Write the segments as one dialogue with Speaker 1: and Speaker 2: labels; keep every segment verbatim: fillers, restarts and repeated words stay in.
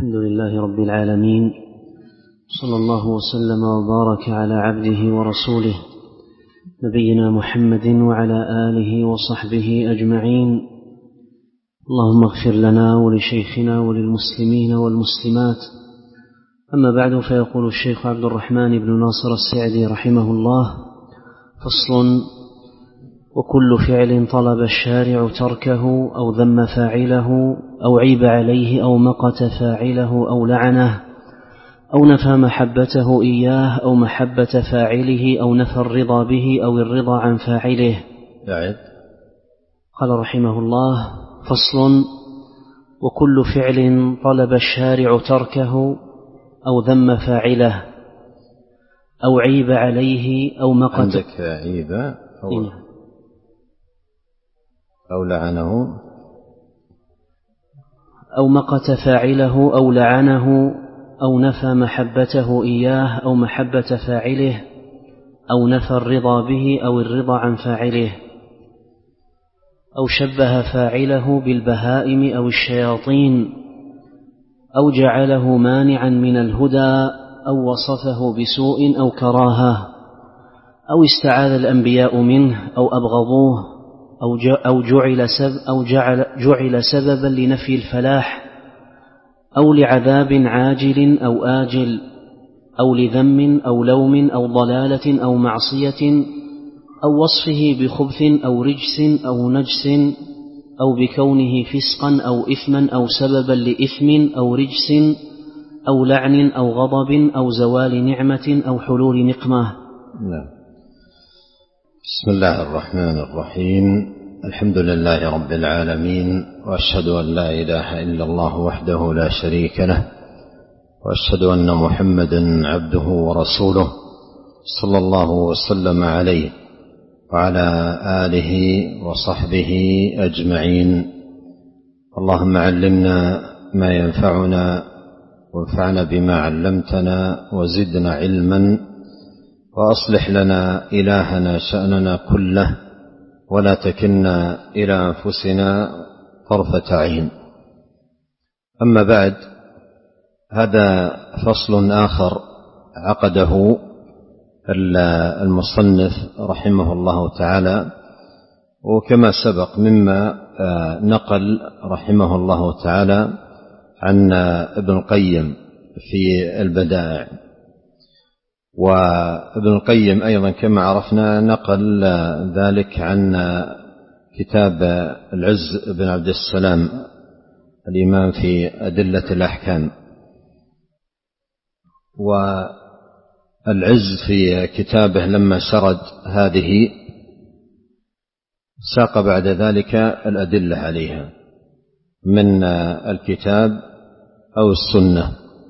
Speaker 1: الحمد لله رب العالمين، صلى الله وسلم وبارك على عبده ورسوله نبينا محمد وعلى آله وصحبه أجمعين. اللهم اغفر لنا ولشيخنا وللمسلمين والمسلمات. أما بعد، فيقول الشيخ عبد الرحمن بن ناصر السعدي رحمه الله: فصل: وكل فعل طلب الشارع تركه أو ذم فاعله أو عيب عليه أو مقت فاعله أو لعنه أو نفى محبته إياه أو محبة فاعله أو نفى الرضا به أو الرضا عن فاعله.
Speaker 2: بعد
Speaker 1: قال رحمه الله: فصل: وكل فعل طلب الشارع تركه أو ذم فاعله أو عيب عليه أو مقت
Speaker 2: عندك عيب أو, أو لعنه
Speaker 1: أو مقت فاعله أو لعنه أو نفى محبته إياه أو محبة فاعله أو نفى الرضا به أو الرضا عن فاعله أو شبه فاعله بالبهائم أو الشياطين أو جعله مانعا من الهدى أو وصفه بسوء أو كراهة أو استعاذ الأنبياء منه أو أبغضوه أو جعل, سب أو جعل, جعل سببا لنفي الفلاح أو لعذاب عاجل أو آجل أو لذم أو لوم أو ضلالة أو معصية أو وصفه بخبث أو رجس أو نجس أو بكونه فسقا أو إثما أو سببا لإثم أو رجس أو لعن أو غضب أو زوال نعمة أو حلول نقمة.
Speaker 2: لا. بسم الله الرحمن الرحيم. الحمد لله رب العالمين، وأشهد أن لا إله إلا الله وحده لا شريك له، وأشهد أن محمدا عبده ورسوله صلى الله وسلم عليه وعلى آله وصحبه أجمعين. اللهم علمنا ما ينفعنا وانفعنا بما علمتنا وزدنا علما، وأصلح لنا إلهنا شأننا كله، ولا تكلنا إلى أنفسنا طرفة عين. أما بعد، هذا فصل آخر عقده المصنف رحمه الله تعالى، وكما سبق مما نقل رحمه الله تعالى عن ابن القيم في البدائع. وابن القيم أيضا كما عرفنا نقل ذلك عن كتاب العز بن عبد السلام الإمام في أدلة الأحكام. والعز في كتابه لما سرد هذه ساق بعد ذلك الأدلة عليها من الكتاب أو السنة.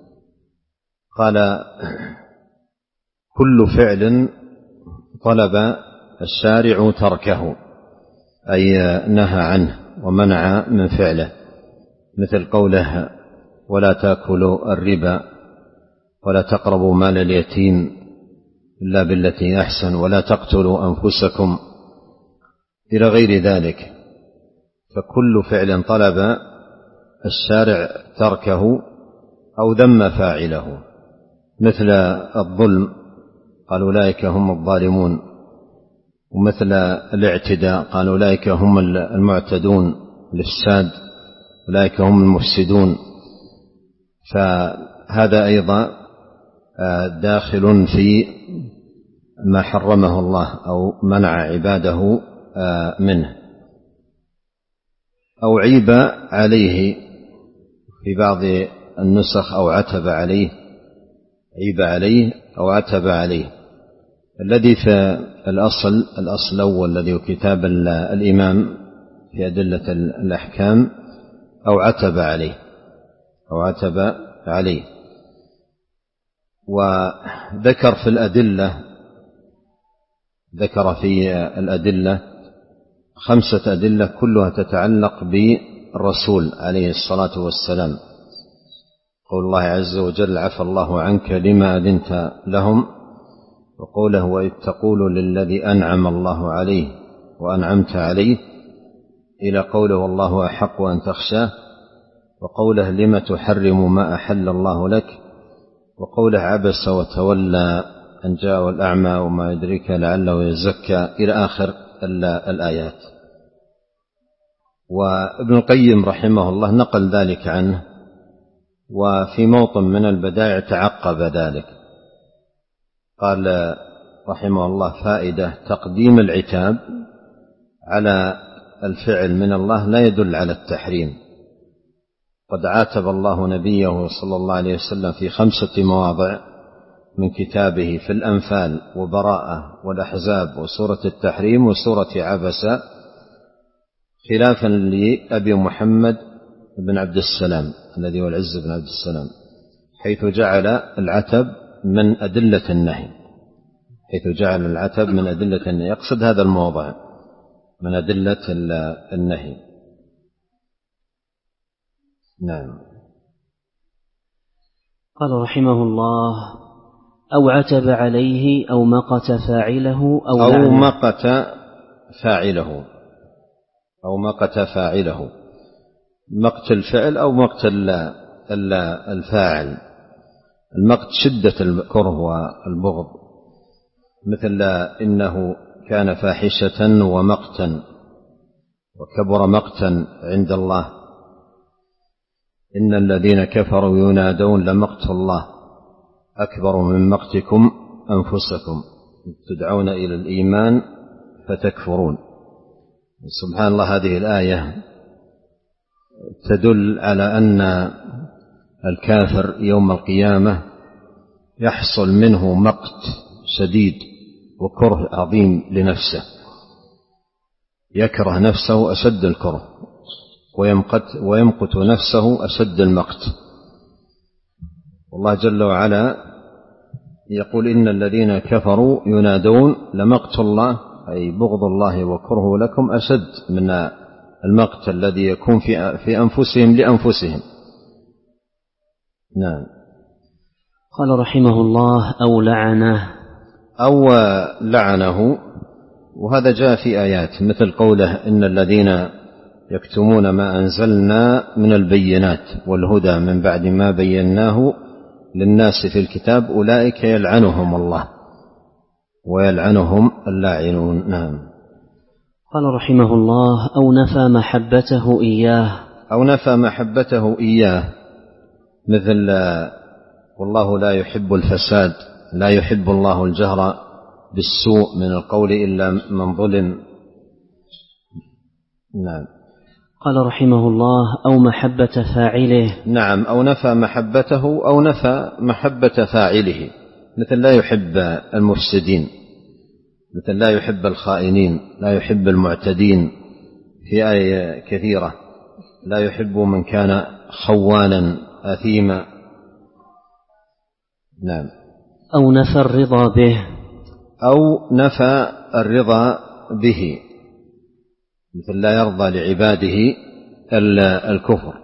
Speaker 2: قال: كل فعل طلب الشارع تركه، أي نهى عنه ومنع من فعله، مثل قوله: ولا تأكلوا الربا، ولا تقربوا مال اليتيم إلا بالتي أحسن، ولا تقتلوا أنفسكم، إلى غير ذلك. فكل فعل طلب الشارع تركه أو ذم فاعله، مثل الظلم قال: أولئك هم الظالمون، ومثل الاعتداء قال: أولئك هم المعتدون، الإفساد أولئك هم المفسدون. فهذا أيضا داخل في ما حرمه الله أو منع عباده منه. أو عيب عليه في بعض النسخ، أو عتب عليه، عيب عليه أو عتب عليه. الذي في الأصل الأصل الأول الذي هو كتاب الإمام في أدلة الأحكام: أو عتب عليه، أو عتب عليه. وذكر في الأدلة ذكر في الأدلة خمسة أدلة كلها تتعلق بالرسول عليه الصلاة والسلام. قول الله عز وجل: عفى الله عنك لما أذنت لهم، وقوله: وإذ تقول للذي أنعم الله عليه وأنعمت عليه، إلى قوله: والله أحق أن تخشاه، وقوله لم تحرم ما أحل الله لك، وقوله عبس وتولى أن جاءه الأعمى وما يدريك لعله يزكى إلى آخر الآيات. وابن القيم رحمه الله نقل ذلك عنه، وفي موطن من البدائع تعقب ذلك، قال رحمه الله: فائدة: تقديم العتاب على الفعل من الله لا يدل على التحريم. قد عاتب الله نبيه صلى الله عليه وسلم في خمسة مواضع من كتابه في الأنفال وبراءة والأحزاب وسورة التحريم وسورة عبس، خلافا لأبي محمد بن عبد السلام الذي هو العز بن عبد السلام، حيث جعل العتب من أدلة النهي، حيث جعل العتب من أدلة النهي، يقصد هذا الموضع من أدلة النهي. نعم.
Speaker 1: قال رحمه الله: أو عتب عليه أو مقت فاعله أو,
Speaker 2: أو مقت فاعله أو مقت فاعله، مقت الفعل أو مقت الفاعل. المقت شدة الكره والبغض، مثل إنه كان فاحشة ومقتا وكبر مقتا عند الله، إن الذين كفروا ينادون لمقت الله أكبر من مقتكم أنفسكم تدعون إلى الإيمان فتكفرون. سبحان الله، هذه الآية تدل على أن الكافر يوم القيامة يحصل منه مقت شديد وكره عظيم لنفسه، يكره نفسه أشد الكره ويمقت, ويمقت نفسه أشد المقت. والله جل وعلا يقول: إن الذين كفروا ينادون لمقت الله، أي بغض الله وكره لكم أشد من المقت الذي يكون في, في أنفسهم لأنفسهم. نعم.
Speaker 1: قال رحمه الله: أو لعنه
Speaker 2: أو لعنه، وهذا جاء في آيات مثل قوله: إن الذين يكتمون ما أنزلنا من البينات والهدى من بعد ما بيناه للناس في الكتاب أولئك يلعنهم الله ويلعنهم اللاعنون. نعم.
Speaker 1: قال رحمه الله: أو نفى محبته إياه
Speaker 2: أو نفى محبته إياه، مثل والله لا يحب الفساد، لا يحب الله الجهر بالسوء من القول إلا من ظلم. نعم.
Speaker 1: قال رحمه الله: أو محبة فاعله.
Speaker 2: نعم، أو نفى محبته أو نفى محبة فاعله، مثل لا يحب المفسدين، مثل لا يحب الخائنين، لا يحب المعتدين، في آية كثيرة: لا يحب من كان خوانا أثيما. نعم.
Speaker 1: أو نفى الرضا به
Speaker 2: أو نفى الرضا به، مثل لا يرضى لعباده الكفر.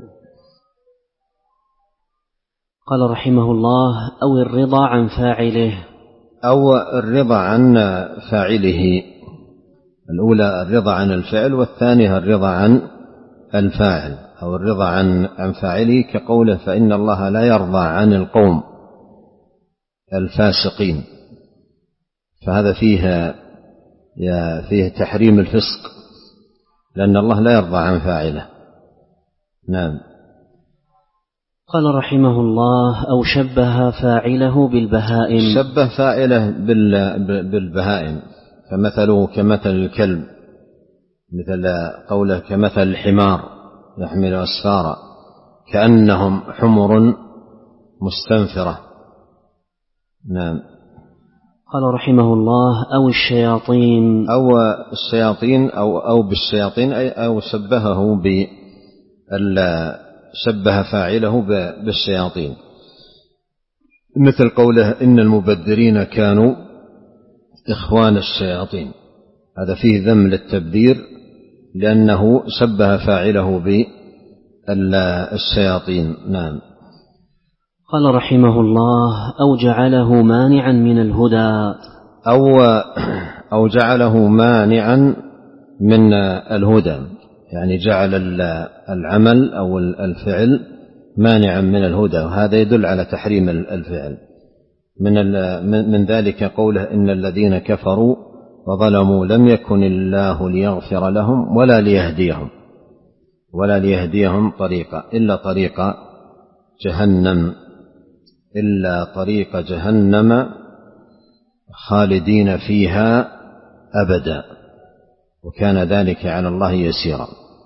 Speaker 1: قال رحمه الله: أو الرضا عن فاعله.
Speaker 2: أو الرضا عن فاعله، الأولى الرضا عن الفعل، والثانية الرضا عن الفاعل، أو الرضا عن عن فاعله، كقوله: فإن الله لا يرضى عن القوم الفاسقين، فهذا فيه فيه تحريم الفسق، لأن الله لا يرضى عن فاعله. نعم.
Speaker 1: قال رحمه الله: أو شبه فاعله بالبهائم.
Speaker 2: شبه فاعله بالبهائم، فمثله كمثل الكلب، مثل قوله: كمثل الحمار يحمل أسفارا كأنهم حمر مستنفرة. نعم.
Speaker 1: قال رحمه الله: أو الشياطين.
Speaker 2: أو الشياطين أو أو بالشياطين، أي أو شبهه بال شبه فاعله بالشياطين، مثل قوله: إن المبذرين كانوا إخوان الشياطين، هذا فيه ذم للتبذير، لأنه شبه فاعله بالشياطين. نعم.
Speaker 1: قال رحمه الله: أو جعله مانعا من الهدى.
Speaker 2: أو أو جعله مانعا من الهدى، يعني جعل العمل أو الفعل مانعا من الهدى، وهذا يدل على تحريم الفعل. من من ذلك قوله إن الذين كفروا وظلموا لم يكن الله ليغفر لهم ولا ليهديهم ولا ليهديهم طريقا إلا طريق جهنم إلا طريق جهنم خالدين فيها أبدا وكان ذلك على الله يسيرا.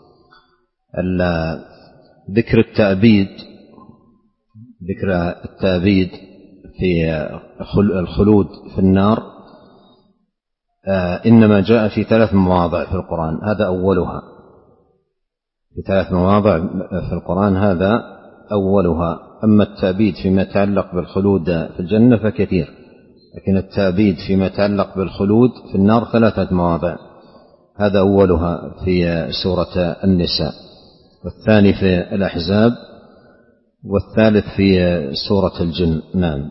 Speaker 2: ذكر التأبيد ذكر التأبيد في الخلود في النار إنما جاء في ثلاث مواضع في القرآن، هذا أولها. في ثلاث مواضع في القرآن هذا أولها. أما التأبيد فيما يتعلق بالخلود في الجنة فكثير، لكن التأبيد فيما يتعلق بالخلود في النار ثلاثة مواضع، هذا أولها في سورة النساء، والثاني في الأحزاب، والثالث في سورة الجن. نعم.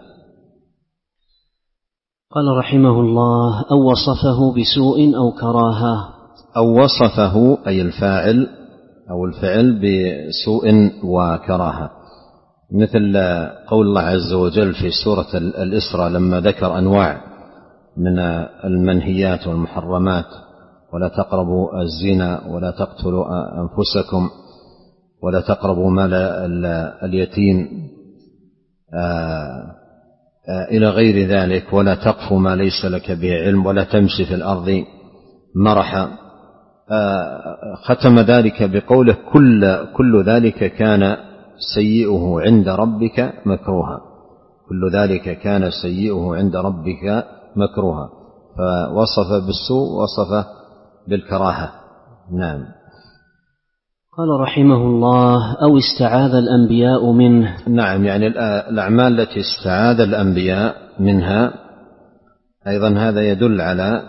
Speaker 1: قال رحمه الله: أو وصفه بسوء أو كراهة.
Speaker 2: أو وصفه أي الفاعل أو الفعل بسوء وكراهة، مثل قول الله عز وجل في سورة الإسراء لما ذكر أنواع من المنهيات والمحرمات: ولا تقربوا الزنا ولا تقتلوا أنفسكم ولا تقربوا مال اليتيم إلى غير ذلك، ولا تقف ما ليس لك به علم، ولا تمشي في الأرض مرحا. ختم ذلك بقوله: كل, كل ذلك كان سيئه عند ربك مكروها. كل ذلك كان سيئه عند ربك مكروها، فوصف بالسوء وصف بالكراهة. نعم.
Speaker 1: قال رحمه الله: أو استعاذ الأنبياء منه.
Speaker 2: نعم، يعني الأعمال التي استعاذ الأنبياء منها أيضا هذا يدل على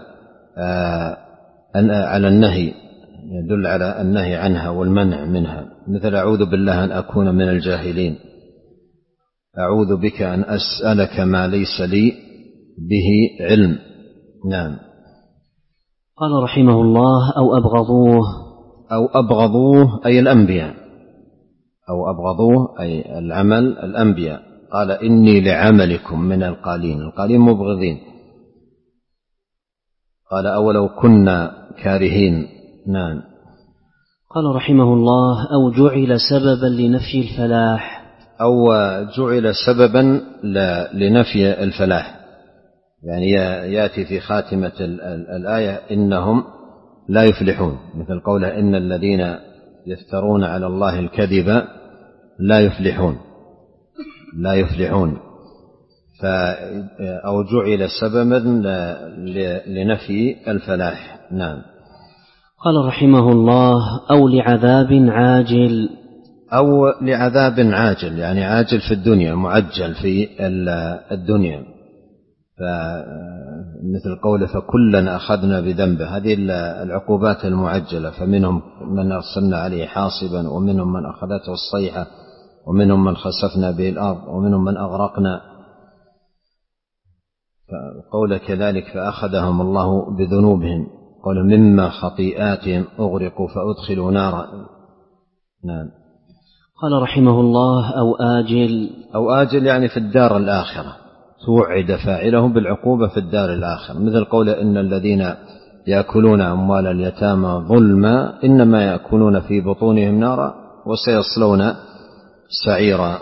Speaker 2: على النهي، يدل على النهي عنها والمنع منها، مثل: أعوذ بالله أن أكون من الجاهلين، أعوذ بك أن أسألك ما ليس لي به علم. نعم.
Speaker 1: قال رحمه الله: أو أبغضوه.
Speaker 2: أو أبغضوه أي الأنبياء، أو أبغضوه أي العمل الأنبياء. قال: إني لعملكم من القالين. القالين مبغضين. قال: أولو كنا كارهين. نعم.
Speaker 1: قال رحمه الله: أو جعل سببا لنفي الفلاح.
Speaker 2: أو جعل سببا لنفي الفلاح، يعني يأتي في خاتمة الآية: إنهم لا يفلحون، مثل قوله: إن الذين يفترون على الله الكذب لا يفلحون لا يفلحون أو جعل سببا لنفي الفلاح. نعم.
Speaker 1: قال رحمه الله: أو لعذاب عاجل.
Speaker 2: أو لعذاب عاجل، يعني عاجل في الدنيا، معجل في الدنيا، مثل قوله: فكلا أخذنا بذنبه. هذه العقوبات المعجلة، فمنهم من أرسلنا عليه حاصبا، ومنهم من أخذته الصيحة، ومنهم من خسفنا به الأرض، ومنهم من أغرقنا. قول كذلك: فأخذهم الله بذنوبهم، قال: مما خطيئاتهم أغرقوا فأدخلوا نارا. نعم.
Speaker 1: قال رحمه الله: أو آجل.
Speaker 2: أو آجل يعني في الدار الآخرة، توعد فاعله بالعقوبة في الدار الآخرة، مثل قول: إن الذين يأكلون أموال اليتامى ظلما إنما يأكلون في بطونهم نارا وسيصلون سعيرا.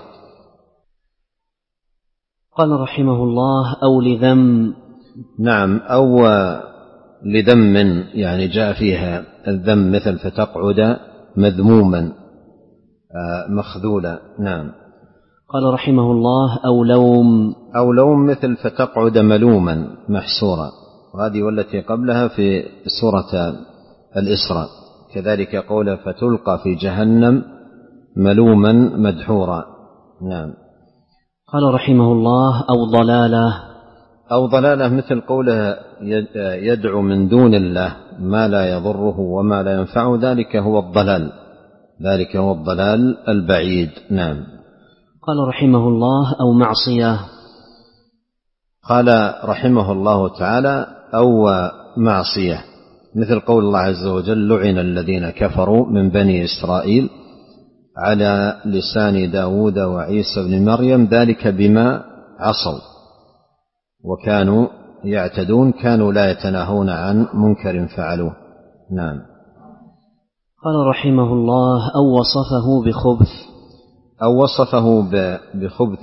Speaker 1: قال رحمه الله: أو لذم.
Speaker 2: نعم. أو لذم، يعني جاء فيها الذم، مثل: فتقعد مذموما مخذولا. نعم.
Speaker 1: قال رحمه الله: أو لوم.
Speaker 2: أو لوم، مثل: فتقعد ملوما محسورا، وهذه والتي قبلها في سورة الإسراء. كذلك قوله: فتلقى في جهنم ملوما مدحورا. نعم.
Speaker 1: قال رحمه الله: أو ضلالة.
Speaker 2: أو ضلالة، مثل قوله: يدعو من دون الله ما لا يضره وما لا ينفعه، ذلك هو الضلال ذلك هو الضلال البعيد. نعم.
Speaker 1: قال رحمه الله: أو معصية.
Speaker 2: قال رحمه الله تعالى: أو معصية، مثل قول الله عز وجل لعن الذين كفروا من بني إسرائيل على لسان داود وعيسى بن مريم ذلك بما عصوا وكانوا يعتدون كانوا لا يتناهون عن منكر فعلوه. نعم.
Speaker 1: قال رحمه الله أو وصفه بخبث
Speaker 2: أو وصفه بخبث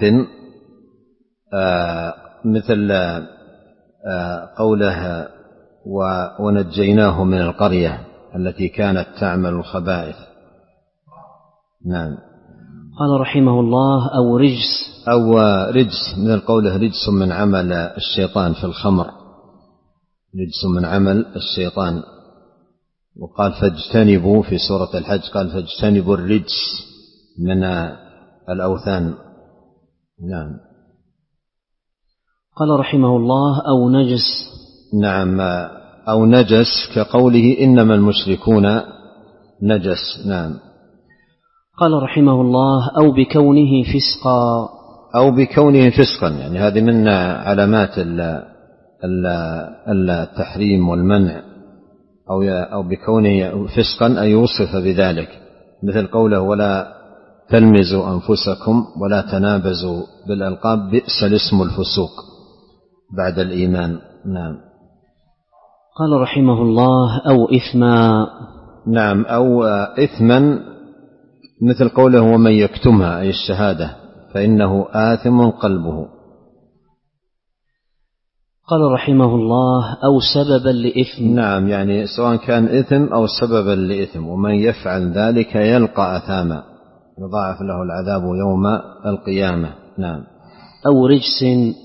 Speaker 2: آه مثل آه قوله ونجيناه من القرية التي كانت تعمل الخبائث. نعم.
Speaker 1: قال رحمه الله أو رجس
Speaker 2: أو رجس من قوله رجس من عمل الشيطان في الخمر، رجس من عمل الشيطان. وقال فاجتنبوا في سورة الحج قال فاجتنبوا الرجس من الأوثان. نعم.
Speaker 1: قال رحمه الله أو نجس.
Speaker 2: نعم. أو نجس كقوله إنما المشركون نجس. نعم.
Speaker 1: قال رحمه الله أو بكونه فسقا
Speaker 2: أو بكونه فسقا، يعني هذه من علامات التحريم والمنع، أو أو بكونه فسقا أي يوصف بذلك، مثل قوله ولا تلمزوا أنفسكم ولا تنابزوا بالألقاب بئس الاسم الفسوق بعد الإيمان. نعم.
Speaker 1: قال رحمه الله أو إثما.
Speaker 2: نعم. أو إثما مثل قوله ومن يكتمها أي الشهادة فإنه آثم قلبه.
Speaker 1: قال رحمه الله أو سببا لإثم.
Speaker 2: نعم، يعني سواء كان إثم أو سببا لإثم، ومن يفعل ذلك يلقى أثاما يضاعف له العذاب يوم القيامة. نعم.
Speaker 1: أو رجس.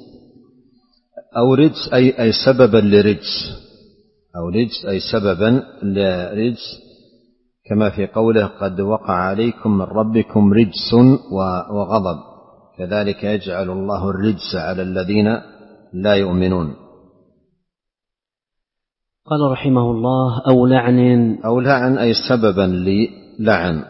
Speaker 2: أو رجس أي, أي سببا لرجس، أو رجس أي سببا لرجس، كما في قوله قد وقع عليكم من ربكم رجس وغضب، كذلك يجعل الله الرجس على الذين لا يؤمنون.
Speaker 1: قال رحمه الله أو لعن.
Speaker 2: أو لعن أي سببا للعن،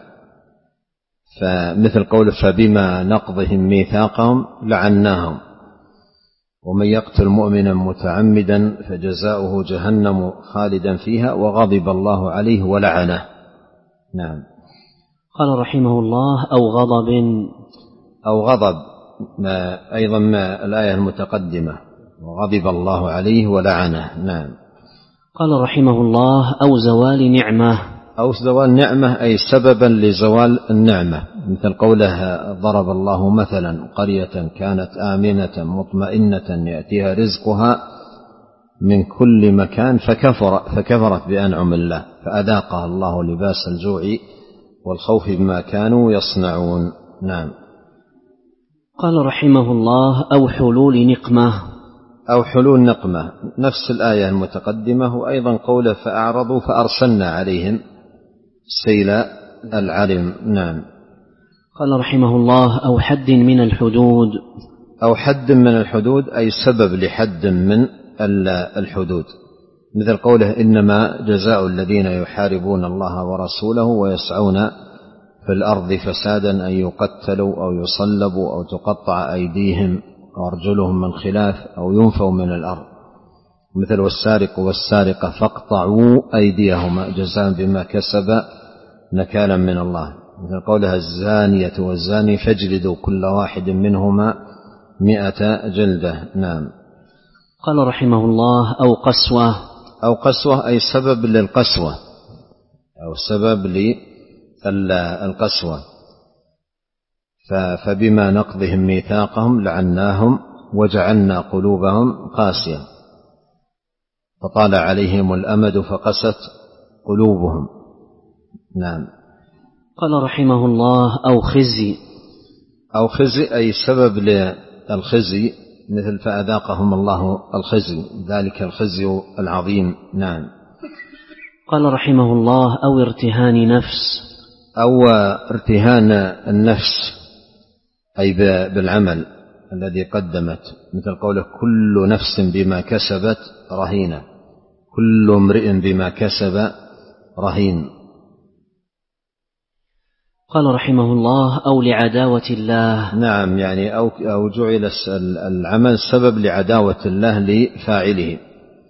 Speaker 2: فمثل قوله فبما نقضهم ميثاقهم لعناهم ومن يقتل مؤمنا متعمدا فجزاؤه جهنم خالدا فيها وغضب الله عليه ولعنه. نعم.
Speaker 1: قال رحمه الله أو غضب.
Speaker 2: أو غضب ما أيضا ما الآية المتقدمة وغضب الله عليه ولعنه. نعم.
Speaker 1: قال رحمه الله أو زوال نعمة.
Speaker 2: أو زوال نعمة أي سببا لزوال النعمة، مثل قوله ضرب الله مثلا قرية كانت آمنة مطمئنة يأتيها رزقها من كل مكان فكفر فكفرت بأنعم الله فأذاقها الله لباس الجوع والخوف بما كانوا يصنعون. نعم.
Speaker 1: قال رحمه الله أو حلول نقمة.
Speaker 2: أو حلول نقمة نفس الآية المتقدمة، وأيضا قوله فأعرضوا فأرسلنا عليهم سيل العرم. نعم.
Speaker 1: قال رحمه الله أو حد من الحدود.
Speaker 2: أو حد من الحدود أي سبب لحد من الحدود، مثل قوله إنما جزاء الذين يحاربون الله ورسوله ويسعون في الأرض فسادا أن يقتلوا أو يصلبوا أو تقطع أيديهم وأرجلهم من خلاف أو ينفوا من الأرض، مثل والسارق والسارقة فاقطعوا أيديهما جزاء بما كسب نكالا من الله، مثل قولها الزانية والزاني فاجلدوا كل واحد منهما مئة جلدة. نعم.
Speaker 1: قال رحمه الله أو قسوة.
Speaker 2: أو قسوة أي سبب للقسوة أو سبب للقسوة، فبما نقضهم ميثاقهم لعناهم وجعلنا قلوبهم قاسية فطال عليهم الأمد فقست قلوبهم. نعم.
Speaker 1: قال رحمه الله أو خزي.
Speaker 2: أو خزي أي سبب للخزي، مثل فأذاقهم الله الخزي ذلك الخزي العظيم. نعم.
Speaker 1: قال رحمه الله أو ارتهان نفس.
Speaker 2: أو ارتهان النفس أي بالعمل الذي قدمت، مثل قوله كل نفس بما كسبت رهينة، كل امرئ بما كسب رهين.
Speaker 1: قال رحمه الله أو لعداوة الله.
Speaker 2: نعم، يعني أو, أو جعل العمل سبب لعداوة الله لفاعله،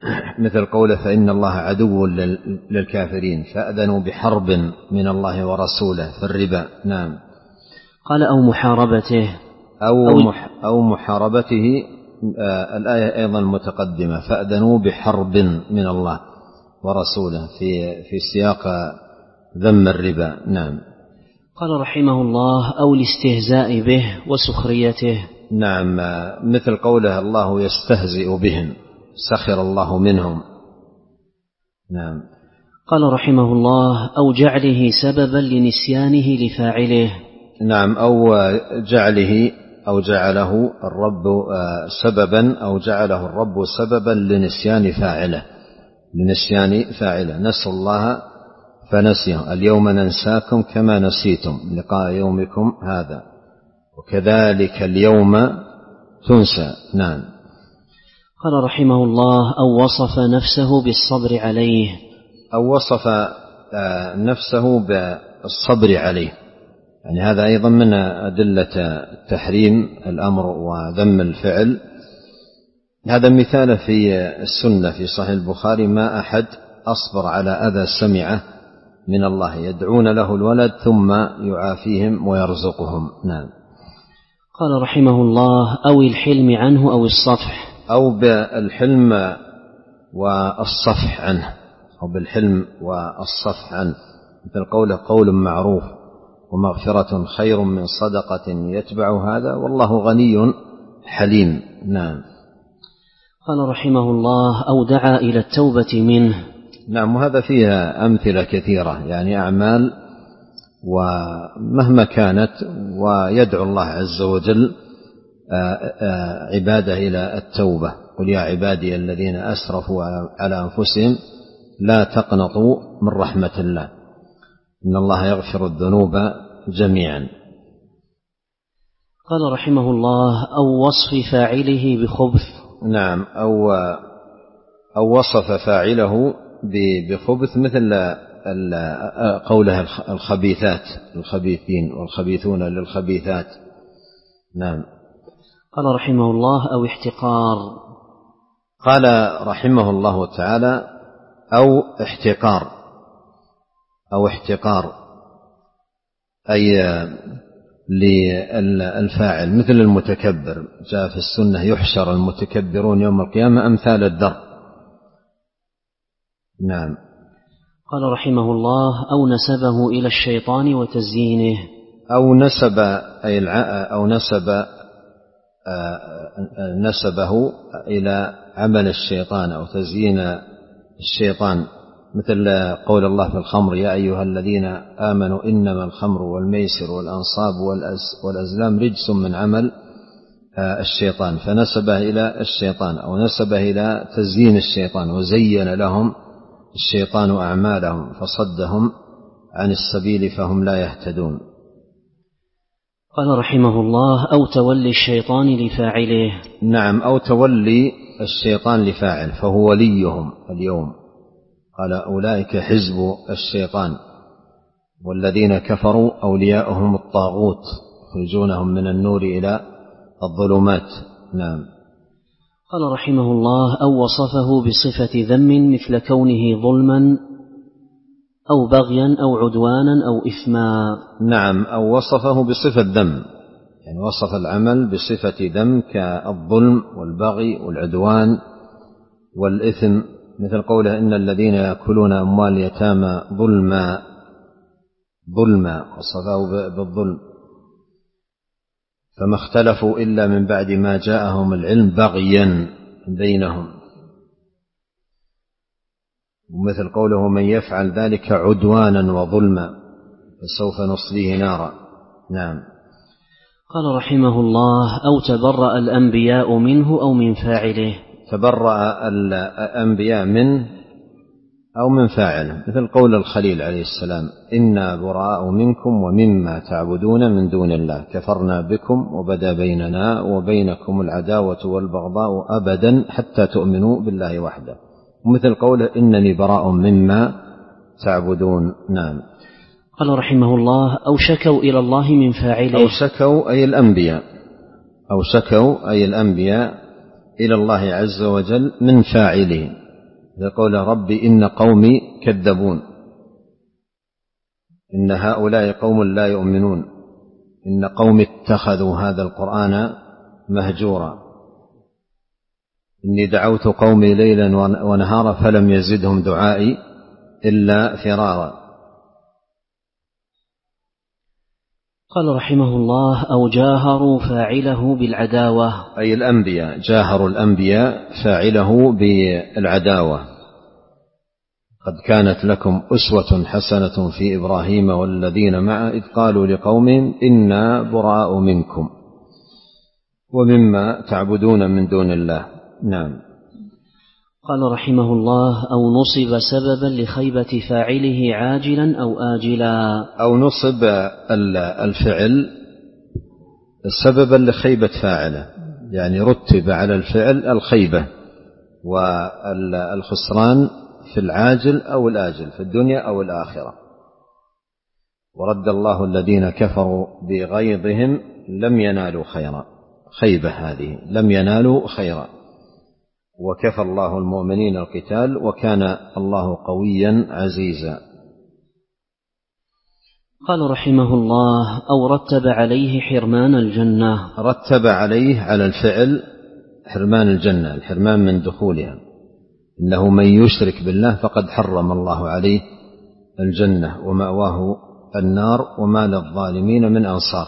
Speaker 2: مثل قوله فإن الله عدو للكافرين فأذنوا بحرب من الله ورسوله في الربا. نعم.
Speaker 1: قال أو محاربته
Speaker 2: أو, أو, مح أو محاربته. آه الآية أيضا متقدمة فأذنوا بحرب من الله ورسوله في, في سياق ذم الربا. نعم.
Speaker 1: قال رحمه الله أو الاستهزاء به وسخريته.
Speaker 2: نعم، مثل قوله الله يستهزئ بهم سخر الله منهم. نعم.
Speaker 1: قال رحمه الله أو جعله سببا لنسيانه لفاعله.
Speaker 2: نعم، أو جعله أو جعله الرب سببا أو جعله الرب سببا لنسيان فاعله لنسيان فاعله نسوا الله فنسيهم اليوم ننساكم كما نسيتم لقاء يومكم هذا وكذلك اليوم تنسى. نعم.
Speaker 1: قال رحمه الله أو وصف نفسه بالصبر عليه.
Speaker 2: أو وصف نفسه بالصبر عليه، يعني هذا أيضا من أدلة التحريم الأمر وذم الفعل. هذا مثال في السنة في صحيح البخاري ما أحد أصبر على أذى سمعه من الله يدعون له الولد ثم يعافيهم ويرزقهم. نعم.
Speaker 1: قال رحمه الله أو الحلم عنه أو الصفح.
Speaker 2: أو بالحلم والصفح عنه أو بالحلم والصفح عنه مثل قوله قول معروف ومغفرة خير من صدقة يتبع هذا والله غني حليم. نعم.
Speaker 1: قال رحمه الله أو دعا إلى التوبة منه.
Speaker 2: نعم، وهذا فيها أمثلة كثيرة، يعني أعمال ومهما كانت ويدعو الله عز وجل عباده إلى التوبة. قل يا عبادي الذين أسرفوا على أنفسهم لا تقنطوا من رحمة الله إن الله يغفر الذنوب جميعا.
Speaker 1: قال رحمه الله أو وصف فاعله بخبث.
Speaker 2: نعم، أو, أو وصف فاعله بخبث مثل قوله الخبيثات الخبيثين والخبيثون للخبيثات. نعم.
Speaker 1: قال رحمه الله أو احتقار.
Speaker 2: قال رحمه الله تعالى أو احتقار أو احتقار أي للفاعل مثل المتكبر. جاء في السنة يحشر المتكبرون يوم القيامة أمثال الذر. نعم.
Speaker 1: قال رحمه الله أو نسبه إلى الشيطان وتزيينه.
Speaker 2: أو نسب أي أو نسب نسبه إلى عمل الشيطان أو تزيين الشيطان مثل قول الله في الخمر يا أيها الذين آمنوا إنما الخمر والميسر والأنصاب والأزلام رجس من عمل الشيطان فنسبه إلى الشيطان أو نسبه إلى تزيين الشيطان وزين لهم الشيطان أعمالهم فصدهم عن السبيل فهم لا يهتدون.
Speaker 1: قال رحمه الله أو تولي الشيطان لفاعله.
Speaker 2: نعم، أو تولي الشيطان لفاعل فهو وليهم اليوم. قال أولئك حزب الشيطان والذين كفروا أولياؤهم الطاغوت يخرجونهم من النور إلى الظلمات. نعم.
Speaker 1: قال رحمه الله أو وصفه بصفة ذم مثل كونه ظلما أو بغيا أو عدوانا أو إثما.
Speaker 2: نعم، أو وصفه بصفة ذم، يعني وصف العمل بصفة ذم كالظلم والبغي والعدوان والإثم مثل قوله إن الذين يأكلون أموال اليتامى ظلما ظلما وصفه بالظلم فما اختلفوا إلا من بعد ما جاءهم العلم بغيا بينهم ومثل قوله من يفعل ذلك عدوانا وظلما فسوف نصليه نارا. نعم.
Speaker 1: قال رحمه الله أو تبرأ الأنبياء منه أو من فاعله.
Speaker 2: تبرأ الأنبياء منه أو من فاعله مثل قول الخليل عليه السلام إنا براء منكم ومما تعبدون من دون الله كفرنا بكم وبدا بيننا وبينكم العداوة والبغضاء أبدا حتى تؤمنوا بالله وحده ومثل قوله إنني براء مما تعبدون. نعم.
Speaker 1: قال رحمه الله أو شكوا إلى الله من فاعله.
Speaker 2: أو شكوا أي الأنبياء أو شكوا أي الأنبياء إلى الله عز وجل من فاعله يقول ربي إن قومي كذبون، إن هؤلاء قوم لا يؤمنون، إن قومي اتخذوا هذا القرآن مهجورا، إني دعوت قومي ليلا ونهارا فلم يزدهم دعائي إلا فرارا.
Speaker 1: قال رحمه الله: أو جاهروا فاعله بالعداوة،
Speaker 2: أي الأنبياء، جاهروا الأنبياء فاعله بالعداوة. قد كانت لكم أسوة حسنة في إبراهيم والذين معه إذ قالوا لقومهم إنا براء منكم ومما تعبدون من دون الله. نعم.
Speaker 1: قال رحمه الله: أو نصب سببا لخيبة فاعله عاجلا أو آجلا،
Speaker 2: أو نصب الفعل سببا لخيبة فاعله، يعني رتب على الفعل الخيبة والخسران في العاجل أو الآجل، في الدنيا أو الآخرة. ورد الله الذين كفروا بغيظهم لم ينالوا خيرا، خيبة هذه، لم ينالوا خيرا، وكفى الله المؤمنين القتال وكان الله قويا عزيزا.
Speaker 1: قال رحمه الله: أو رتب عليه حرمان الجنة،
Speaker 2: رتب عليه على الفعل حرمان الجنة، الحرمان من دخولها، إنه من يشرك بالله فقد حرم الله عليه الجنة ومأواه النار وما للظالمين من أنصار.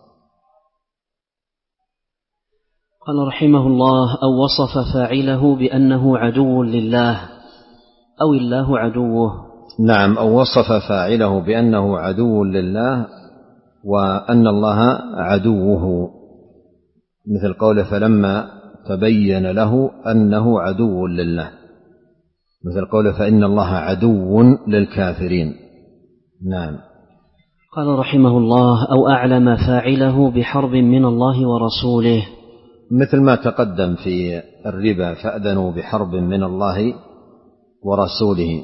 Speaker 1: قال رحمه الله: أو وصف فاعله بأنه عدو لله أو الله عدوه.
Speaker 2: نعم، أو وصف فاعله بأنه عدو لله وأن الله عدوه، مثل قوله فلما تبين له أنه عدو لله، مثل قوله فإن الله عدو للكافرين. نعم.
Speaker 1: قال رحمه الله: أو أعلم فاعله بحرب من الله ورسوله،
Speaker 2: مثل ما تقدم في الربا، فأذنوا بحرب من الله ورسوله.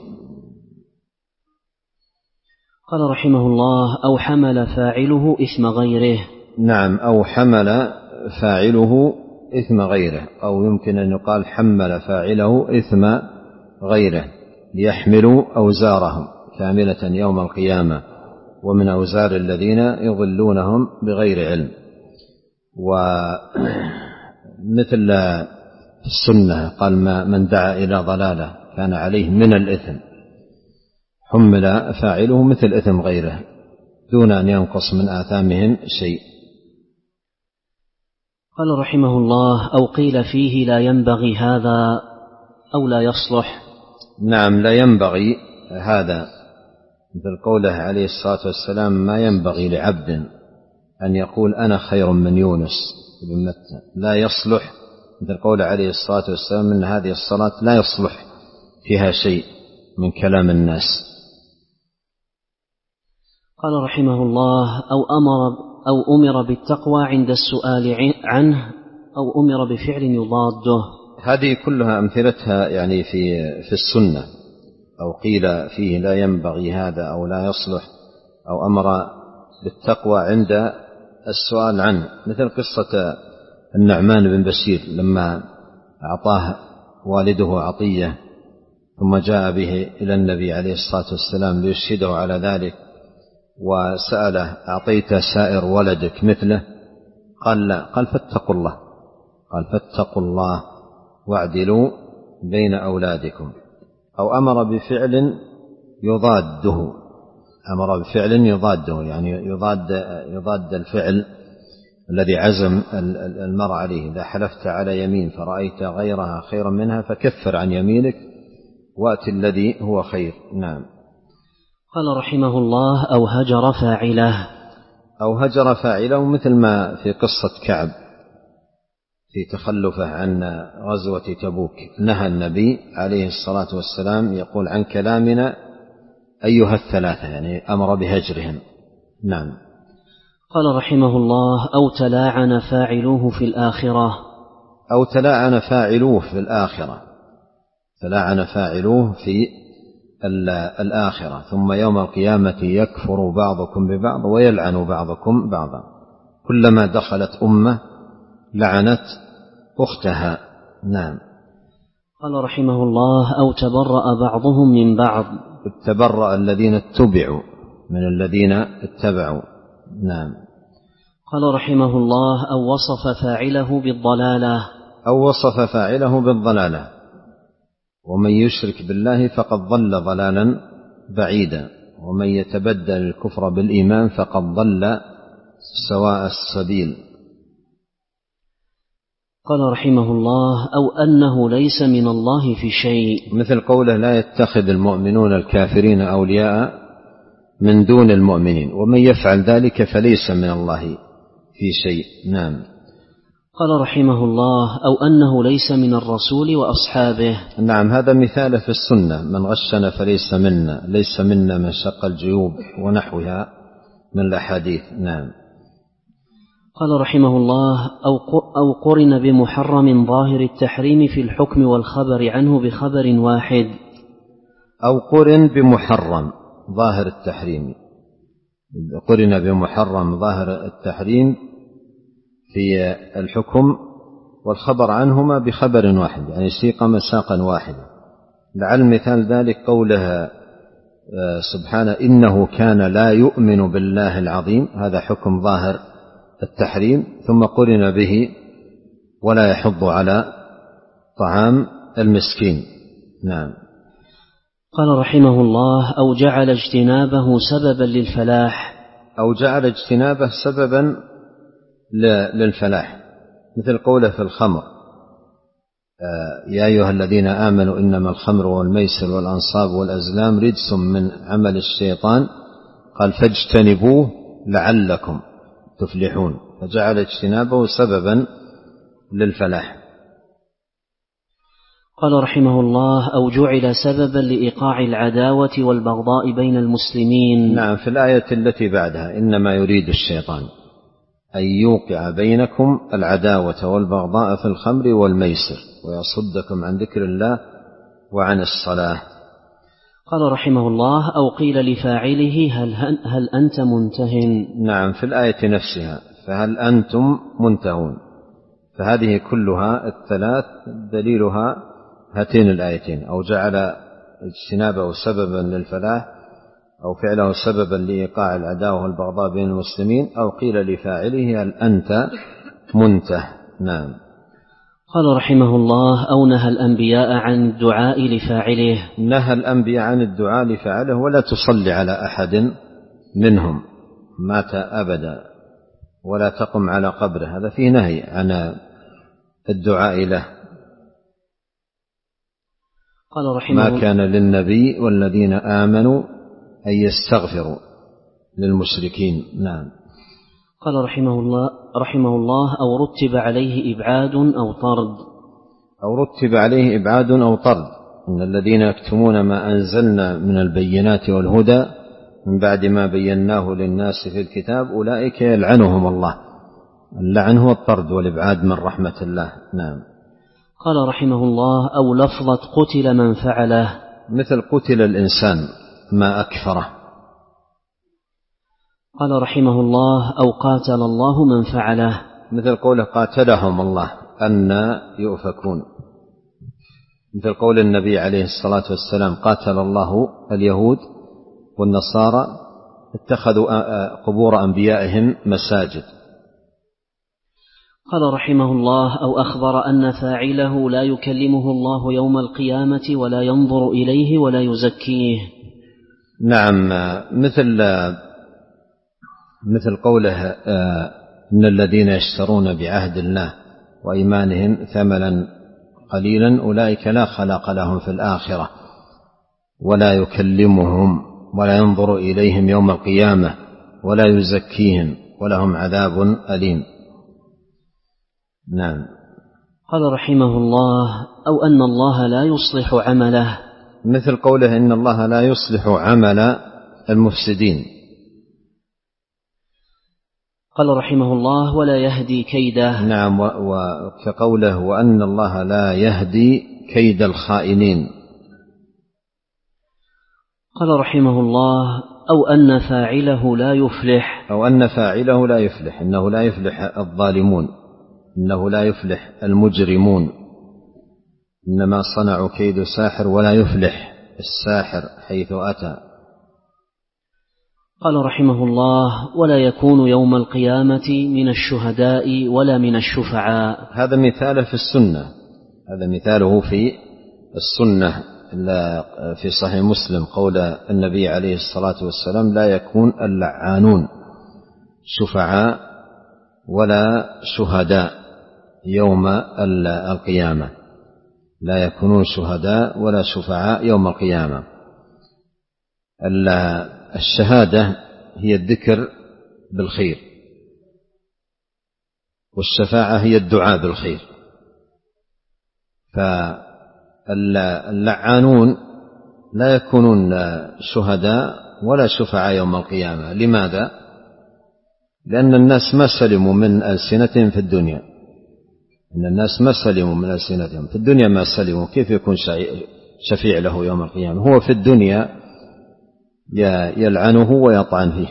Speaker 1: قال رحمه الله: أو حمل فاعله إثم غيره.
Speaker 2: نعم، أو حمل فاعله إثم غيره، أو يمكن أن يقال حمل فاعله إثم غيره، ليحملوا أوزارهم كاملة يوم القيامة ومن أوزار الذين يضلونهم بغير علم. ومثل السنة قال ما من دعا إلى ضلالة كان عليه من الإثم، حمل فاعله مثل إثم غيره دون أن ينقص من آثامهم شيء.
Speaker 1: قال رحمه الله: أو قيل فيه لا ينبغي هذا أو لا يصلح.
Speaker 2: نعم، لا ينبغي هذا، مثل قوله عليه الصلاة والسلام ما ينبغي لعبد أن يقول أنا خير من يونس بن متى. لا يصلح، مثل قوله عليه الصلاة والسلام إن هذه الصلاة لا يصلح فيها شيء من كلام الناس.
Speaker 1: قال رحمه الله: أو أمر أو أمر بالتقوى عند السؤال عنه أو أمر بفعل يضاده.
Speaker 2: هذه كلها أمثلتها يعني في في السنة. أو قيل فيه لا ينبغي هذا أو لا يصلح، أو أمر بالتقوى عند السؤال عنه، مثل قصة النعمان بن بشير لما أعطاه والده عطية ثم جاء به إلى النبي عليه الصلاة والسلام ليشهده على ذلك، وسأله أعطيت سائر ولدك مثله؟ قال لا. قال فاتقوا الله، قال فاتقوا الله واعدلوا بين أولادكم. أو أمر بفعل يضاده، أمر بفعل يضاده، يعني يضاد يضاد الفعل الذي عزم المرء عليه. إذا حلفت على يمين فرأيت غيرها خيرا منها فكفر عن يمينك وأت الذي هو خير. نعم.
Speaker 1: قال رحمه الله: أو هجر فاعله.
Speaker 2: أو هجر فاعله، مثل ما في قصة كعب في تخلفه عن غزوة تبوك، نهى النبي عليه الصلاة والسلام يقول عن كلامنا أيها الثلاثة، يعني أمر بهجرهم. نعم.
Speaker 1: قال رحمه الله: أو تلاعن فاعلوه في الآخرة.
Speaker 2: أو تلاعن فاعلوه في الآخرة، تلاعن فاعلوه في الآخرة، ثم يوم القيامة يكفر بعضكم ببعض ويلعن بعضكم بعضا. كلما دخلت أمة لعنت أختها. نعم.
Speaker 1: قال رحمه الله: أو تبرأ بعضهم من بعض.
Speaker 2: تبرأ الذين اتبعوا من الذين اتبعوا. نعم.
Speaker 1: قال رحمه الله: أو وصف فاعله بالضلالة.
Speaker 2: أو وصف فاعله بالضلالة. ومن يشرك بالله فقد ضل ضلالا بعيدا، ومن يتبدل الكفر بالإيمان فقد ضل سواء السبيل.
Speaker 1: قال رحمه الله: أو أنه ليس من الله في شيء،
Speaker 2: مثل قوله: لا يتخذ المؤمنون الكافرين أولياء من دون المؤمنين، ومن يفعل ذلك فليس من الله في شيء. نعم.
Speaker 1: قال رحمه الله: أو أنه ليس من الرسول وأصحابه.
Speaker 2: نعم، هذا مثال في السنة: من غشنا فليس منا، ليس منا من شق الجيوب ونحوها من الأحاديث. نعم.
Speaker 1: قال رحمه الله: أو قرن بمحرم ظاهر التحريم في الحكم والخبر عنه بخبر واحد.
Speaker 2: أو قرن بمحرم ظاهر التحريم، قرن بمحرم ظاهر التحريم في الحكم والخبر عنهما بخبر واحد، يعني سيق مساقا واحدا. لعل مثال ذلك قولها سبحانه: إنه كان لا يؤمن بالله العظيم، هذا حكم ظاهر التحريم، ثم قرن به ولا يحض على طعام المسكين. نعم.
Speaker 1: قال رحمه الله: أو جعل اجتنابه سببا للفلاح.
Speaker 2: أو جعل اجتنابه سببا للفلاح، مثل قوله في الخمر: يا أيها الذين آمنوا إنما الخمر والميسر والأنصاب والأزلام رجس من عمل الشيطان، قال: فاجتنبوه لعلكم تفلحون، فجعل اجتنابه سببا للفلاح.
Speaker 1: قال رحمه الله: أو جعل سببا لإيقاع العداوة والبغضاء بين المسلمين.
Speaker 2: نعم، في الآية التي بعدها: إنما يريد الشيطان أن يوقع بينكم العداوة والبغضاء في الخمر والميسر ويصدكم عن ذكر الله وعن الصلاة.
Speaker 1: قال رحمه الله: أو قيل لفاعله: هل, هل أنت منتهن.
Speaker 2: نعم، في الآية نفسها: فهل أنتم منتهون. فهذه كلها الثلاث دليلها هاتين الآيتين: أو جعل اجتنابه سببا للفلاح، أو فعله سببا لإيقاع العداوة والبغضاء بين المسلمين، أو قيل لفاعله: هل أنت منته. نعم.
Speaker 1: قال رحمه الله: أو نهى الأنبياء عن الدعاء لفاعله.
Speaker 2: نهى الأنبياء عن الدعاء لفاعله، ولا تصلي على أحد منهم مات أبدا، ولا تقم على قبره، هذا فيه نهي عن الدعاء له.
Speaker 1: قال رحمه
Speaker 2: ما كان للنبي والذين آمنوا أن يستغفروا للمشركين. نعم.
Speaker 1: قال رحمه الله رحمه الله أو رتب عليه إبعاد أو طرد.
Speaker 2: أو رتب عليه إبعاد أو طرد: إن الذين يكتمون ما أنزلنا من البينات والهدى من بعد ما بيناه للناس في الكتاب أولئك يلعنهم الله. اللعن هو الطرد والإبعاد من رحمة الله. نعم.
Speaker 1: قال رحمه الله: أو لفظة قتل من فعله،
Speaker 2: مثل قتل الإنسان ما أكثره.
Speaker 1: قال رحمه الله: أو قاتل الله من فعله،
Speaker 2: مثل قوله: قاتلهم الله أن يؤفكون. مثل قول النبي عليه الصلاة والسلام: قاتل الله اليهود والنصارى اتخذوا قبور أنبيائهم مساجد.
Speaker 1: قال رحمه الله: أو أخبر أن فاعله لا يكلمه الله يوم القيامة ولا ينظر إليه ولا يزكيه.
Speaker 2: نعم، مثل مثل قوله: إن الذين يشترون بعهد الله وإيمانهم ثمنا قليلا أولئك لا خلاق لهم في الآخرة ولا يكلمهم ولا ينظر إليهم يوم القيامة ولا يزكيهم ولهم عذاب أليم. نعم.
Speaker 1: قال رحمه الله: أو أن الله لا يصلح عمله،
Speaker 2: مثل قوله: إن الله لا يصلح عمل المفسدين.
Speaker 1: قال رحمه الله: ولا يهدي كيده.
Speaker 2: نعم، وكقوله: وأن الله لا يهدي كيد الخائنين.
Speaker 1: قال رحمه الله: أو أن فاعله لا يفلح.
Speaker 2: أو أن فاعله لا يفلح، إنه لا يفلح الظالمون، إنه لا يفلح المجرمون. إنما صنعوا كيد ساحر ولا يفلح الساحر حيث أتى.
Speaker 1: قال رحمه الله: ولا يكون يوم القيامة من الشهداء ولا من الشفعاء.
Speaker 2: هذا مثاله في السنة، هذا مثاله في السنة في صحيح مسلم قول النبي عليه الصلاة والسلام: لا يكون اللعانون شفعاء ولا شهداء يوم القيامة، لا يكونون شهداء ولا شفعاء يوم القيامة. الشهادة هي الذكر بالخير، والشفاعة هي الدعاء بالخير. فاللعانون لا يكونون شهداء ولا شفعاء يوم القيامة. لماذا؟ لأن الناس ما سلموا من ألسنتهم في الدنيا، إن الناس ما سلموا من ألسنتهم في الدنيا، ما سلموا، كيف يكون شفيع له يوم القيامة؟ هو في الدنيا يلعنه ويطعن فيه،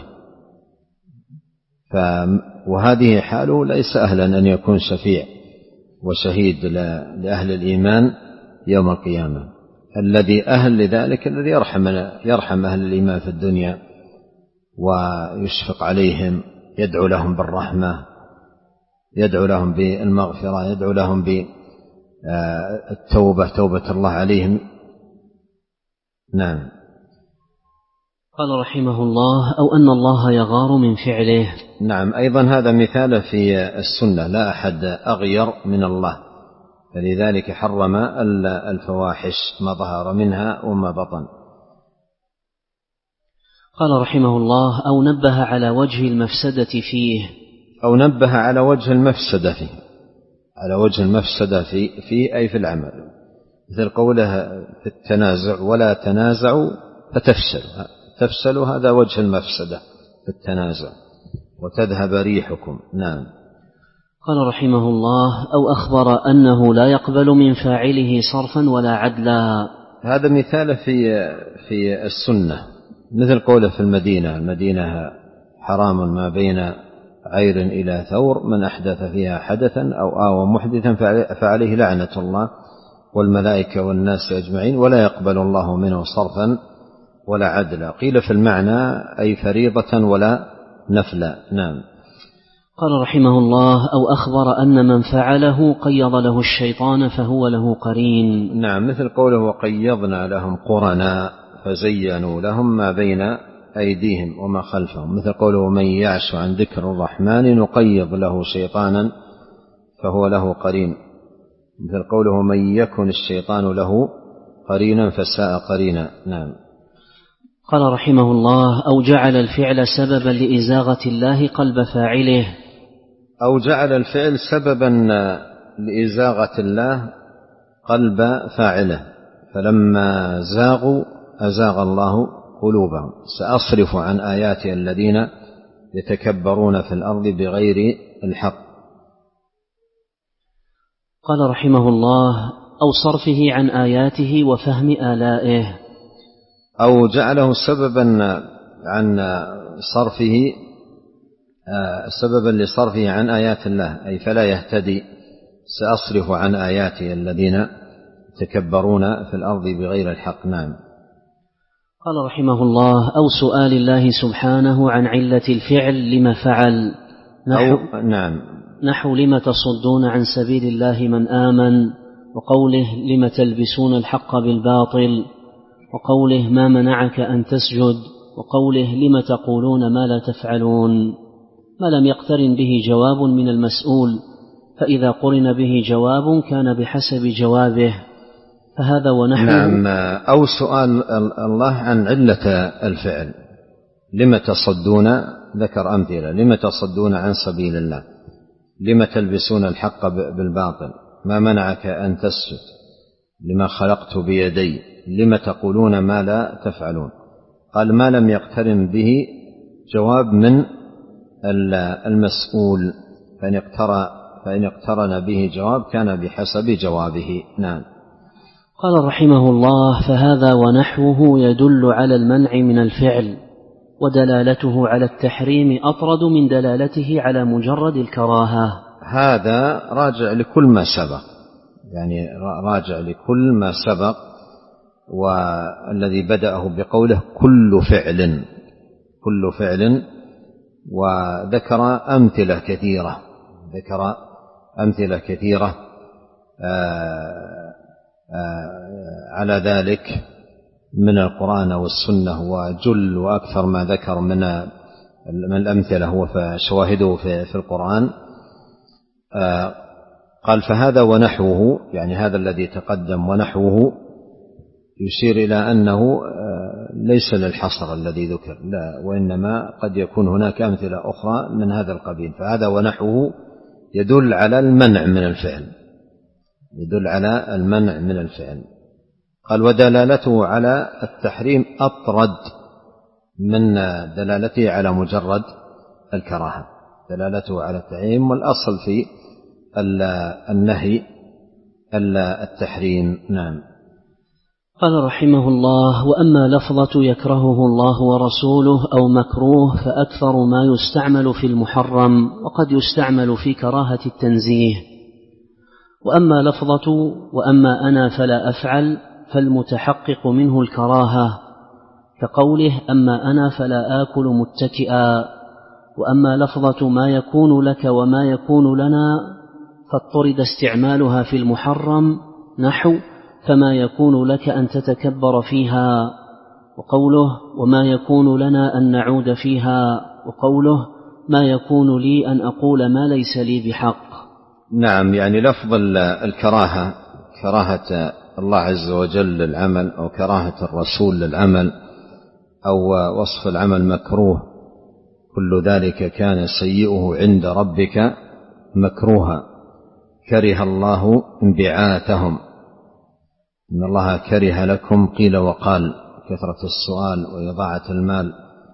Speaker 2: وهذه حاله ليس أهلا أن يكون شفيع وشهيد لأهل الإيمان يوم القيامة. الذي أهل لذلك الذي يرحم, يرحم أهل الإيمان في الدنيا ويشفق عليهم، يدعو لهم بالرحمة، يدعو لهم بالمغفرة، يدعو لهم بالتوبة، توبة الله عليهم. نعم.
Speaker 1: قال رحمه الله: أو أن الله يغار من فعله.
Speaker 2: نعم، أيضا هذا مثال في السنة، لا أحد أغير من الله، فلذلك حرم الفواحش ما ظهر منها وما بطن.
Speaker 1: قال رحمه الله: أو نبه على وجه المفسدة فيه.
Speaker 2: أو نبه على وجه المفسدة فيه، على وجه المفسدة فيه, فيه أي في العمل، مثل قوله في التنازع: ولا تنازعوا فتفشلوا. تفشلوا هذا وجه المفسدة في التنازع، وتذهب ريحكم. نعم.
Speaker 1: قال رحمه الله: أو أخبر أنه لا يقبل من فاعله صرفا ولا عدلا.
Speaker 2: هذا مثال في في السنة، مثل قوله في المدينة: المدينة حرام ما بين عير إلى ثور، من أحدث فيها حدثا أو آوى محدثا فعليه لعنة الله والملائكة والناس أجمعين ولا يقبل الله منه صرفا ولا عدلا. قيل في المعنى أي فريضة ولا نفلا. نعم.
Speaker 1: قال رحمه الله: أو أخبر أن من فعله قيض له الشيطان فهو له قرين.
Speaker 2: نعم، مثل قوله: وقيضنا لهم قرناء فزينوا لهم ما بين أيديهم وما خلفهم. مثل قوله: ومن يعش عن ذكر الرحمن نقيض له شيطانا فهو له قرين. مثل قوله: ومن يكن الشيطان له قرينا فساء قرينا. نعم.
Speaker 1: قال رحمه الله: أو جعل الفعل سببا لإزاغة الله قلب فاعله.
Speaker 2: أو جعل الفعل سببا لإزاغة الله قلب فاعله، فلما زاغوا أزاغ الله قلوبهم. سأصرف عن آياتي الذين يتكبرون في الأرض بغير الحق.
Speaker 1: قال رحمه الله: أو صرفه عن آياته وفهم آلائه.
Speaker 2: أو جعله سببا عن صرفه سببا لصرفه عن آيات الله، أي فلا يهتدي. سأصرف عن آياتي الذين يتكبرون في الأرض بغير الحق. نعم.
Speaker 1: قال رحمه الله: أو سؤال الله سبحانه عن علة الفعل لما فعل، نحو,
Speaker 2: أو نعم
Speaker 1: نحو لما تصدون عن سبيل الله من آمن، وقوله لما تلبسون الحق بالباطل، وقوله ما منعك أن تسجد، وقوله لما تقولون ما لا تفعلون، ما لم يقترن به جواب من المسؤول، فإذا قرن به جواب كان بحسب جوابه، فهذا ونحوه.
Speaker 2: نعم. أو سؤال الله عن علة الفعل، لما تصدون، ذكر أمثلة: لما تصدون عن سبيل الله، لما تلبسون الحق بالباطل، ما منعك أن تسجد، لما خلقت بيدي، لما تقولون ما لا تفعلون. قال ما لم يقترن به جواب من المسؤول، فإن اقترن به جواب كان بحسب جوابه. نعم.
Speaker 1: قال رحمه الله: فهذا ونحوه يدل على المنع من الفعل، ودلالته على التحريم أطرد من دلالته على مجرد الكراهة.
Speaker 2: هذا راجع لكل ما سبق، يعني راجع لكل ما سبق، والذي بدأه بقوله كل فعل كل فعل، وذكر أمثلة كثيرة ذكر أمثلة كثيرة على ذلك من القرآن والسنة، وجل وأكثر ما ذكر من من الأمثلة هو شواهده في القرآن. قال فهذا ونحوه، يعني هذا الذي تقدم ونحوه يشير إلى أنه ليس للحصر الذي ذكر، لا، وإنما قد يكون هناك أمثلة أخرى من هذا القبيل. فهذا ونحوه يدل على المنع من الفعل يدل على المنع من الفعل. قال ودلالته على التحريم أطرد من دلالته على مجرد الكراهة، دلالته على التحريم، والأصل في النهي التحريم. نعم.
Speaker 1: قال رحمه الله: وأما لفظة يكرهه الله ورسوله أو مكروه فأكثر ما يستعمل في المحرم، وقد يستعمل في كراهة التنزيه. وأما لفظة وأما أنا فلا أفعل فالمتحقق منه الكراهة، كقوله أما أنا فلا آكل متكئا. وأما لفظة ما يكون لك وما يكون لنا فاضطرد استعمالها في المحرم، نحو فما يكون لك أن تتكبر فيها، وقوله وما يكون لنا أن نعود فيها، وقوله ما يكون لي أن أقول ما ليس لي بحق.
Speaker 2: نعم، يعني لفظ الكراهة، كراهة الله عز وجل للعمل، أو كراهة الرسول للعمل، أو وصف العمل مكروه، كل ذلك كان سيئه عند ربك مكروها. كره الله انبعاثهم، إن الله كره لكم قيل وقال، كثرة السؤال وإضاعة المال.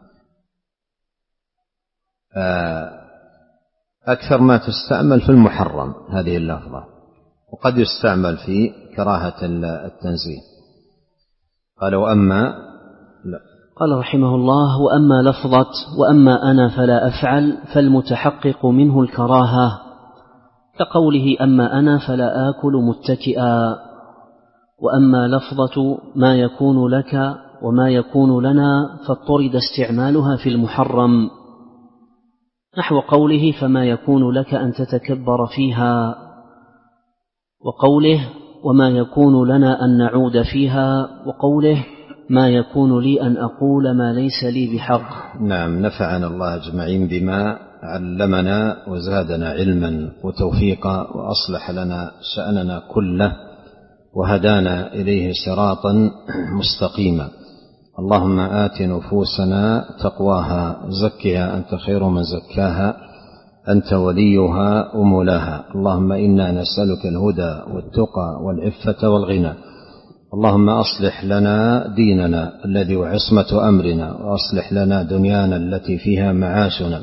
Speaker 2: أكثر ما تستعمل في المحرم هذه اللفظة، وقد يستعمل في كراهة التنزيه. قال وأما لا.
Speaker 1: قال رحمه الله: وأما لفظة وأما أنا فلا أفعل فالمتحقق منه الكراهة، كقوله أما أنا فلا آكل متكئا. وأما لفظة ما يكون لك وما يكون لنا فاضطرد استعمالها في المحرم، نحو قوله فما يكون لك أن تتكبر فيها، وقوله وما يكون لنا أن نعود فيها، وقوله ما يكون لي أن أقول ما ليس لي بحق.
Speaker 2: نعم، نفعنا الله أجمعين بما علمنا وزادنا علما وتوفيقا، وأصلح لنا شأننا كله، وهدانا إليه صراطا مستقيما. اللهم آت نفوسنا تقواها، زكها أنت خير من زكاها، أنت وليها ومولاها. اللهم إنا نسألك الهدى والتقى والعفة والغنى. اللهم أصلح لنا ديننا الذي هو عصمة أمرنا، وأصلح لنا دنيانا التي فيها معاشنا،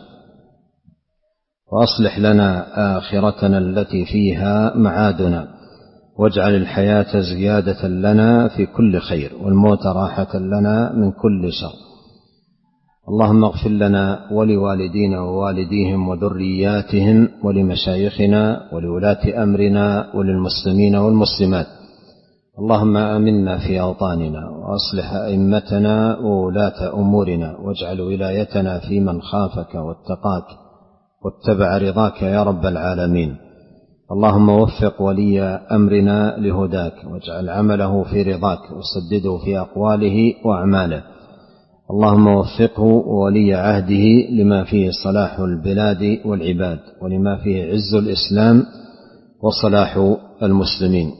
Speaker 2: وأصلح لنا آخرتنا التي فيها معادنا، واجعل الحياة زيادة لنا في كل خير، والموت راحة لنا من كل شر. اللهم اغفر لنا ولوالدينا ووالديهم وذرياتهم ولمشايخنا ولولاة أمرنا وللمسلمين والمسلمات. اللهم آمنا في أوطاننا، وأصلح أئمتنا وولاة أمورنا، واجعل ولايتنا في من خافك واتقاك واتبع رضاك يا رب العالمين. اللهم وفق ولي أمرنا لهداك، واجعل عمله في رضاك، وسدده في أقواله وأعماله. اللهم وفقه وولي عهده لما فيه صلاح البلاد والعباد، ولما فيه عز الإسلام وصلاح المسلمين.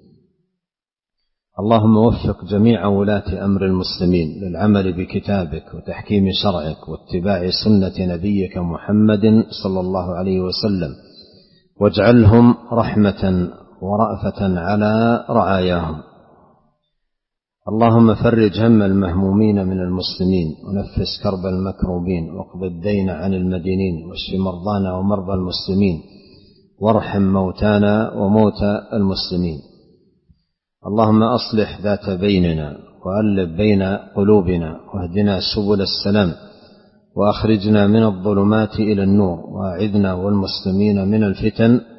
Speaker 2: اللهم وفق جميع ولاة أمر المسلمين للعمل بكتابك وتحكيم شرعك واتباع سنة نبيك محمد صلى الله عليه وسلم، واجعلهم رحمة ورأفة على رعاياهم. اللهم فرج هم المهمومين من المسلمين، ونفس كرب المكروبين، واقض الدين عن المدينين، واشف مرضانا ومرضى المسلمين، وارحم موتانا وموتى المسلمين. اللهم أصلح ذات بيننا، وألف بين قلوبنا، واهدنا سبل السلام، وأخرجنا من الظلمات إلى النور، وأعذنا والمسلمين من الفتن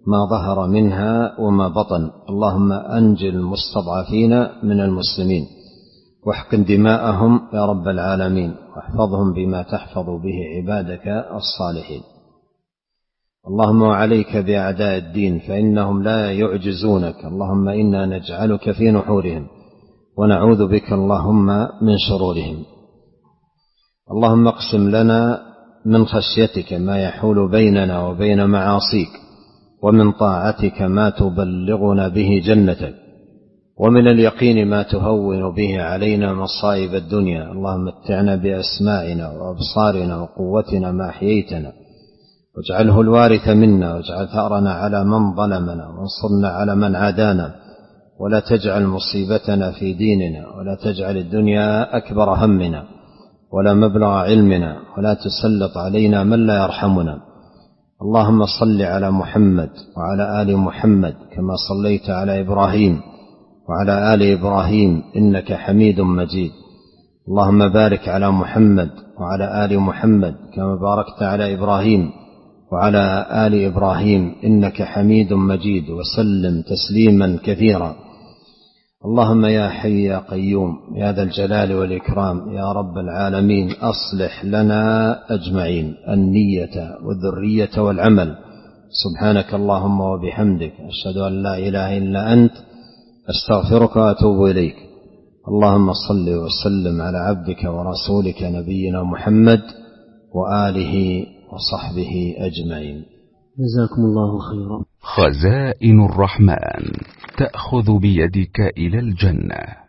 Speaker 2: ما ظهر منها وما بطن. اللهم أنجِ المستضعفين من المسلمين واحقن دماءهم يا رب العالمين، واحفظهم بما تحفظ به عبادك الصالحين. اللهم وعليك بأعداء الدين فإنهم لا يعجزونك. اللهم إنا نجعلك في نحورهم ونعوذ بك اللهم من شرورهم. اللهم اقسم لنا من خشيتك ما يحول بيننا وبين معاصيك، ومن طاعتك ما تبلغنا به جنتك، ومن اليقين ما تهون به علينا مصائب الدنيا. اللهم متعنا بأسماعنا وأبصارنا وقوتنا ما أحييتنا، واجعله الوارث منا، واجعل ثأرنا على من ظلمنا، وانصرنا على من عادانا، ولا تجعل مصيبتنا في ديننا، ولا تجعل الدنيا أكبر همنا ولا مبلغ علمنا، ولا تسلط علينا من لا يرحمنا. اللهم صل على محمد وعلى آل محمد كما صليت على إبراهيم وعلى آل إبراهيم إنك حميد مجيد. اللهم بارك على محمد وعلى آل محمد كما باركت على إبراهيم وعلى آل إبراهيم إنك حميد مجيد، وسلم تسليما كثيرا. اللهم يا حي يا قيوم يا ذا الجلال والإكرام يا رب العالمين، أصلح لنا أجمعين النية والذرية والعمل. سبحانك اللهم وبحمدك، أشهد أن لا إله إلا أنت، أستغفرك وأتوب إليك. اللهم صل وسلم على عبدك ورسولك نبينا محمد وآله وصحبه أجمعين.
Speaker 1: جزاكم الله خيرا.
Speaker 3: خزائن الرحمن تأخذ بيدك إلى الجنة.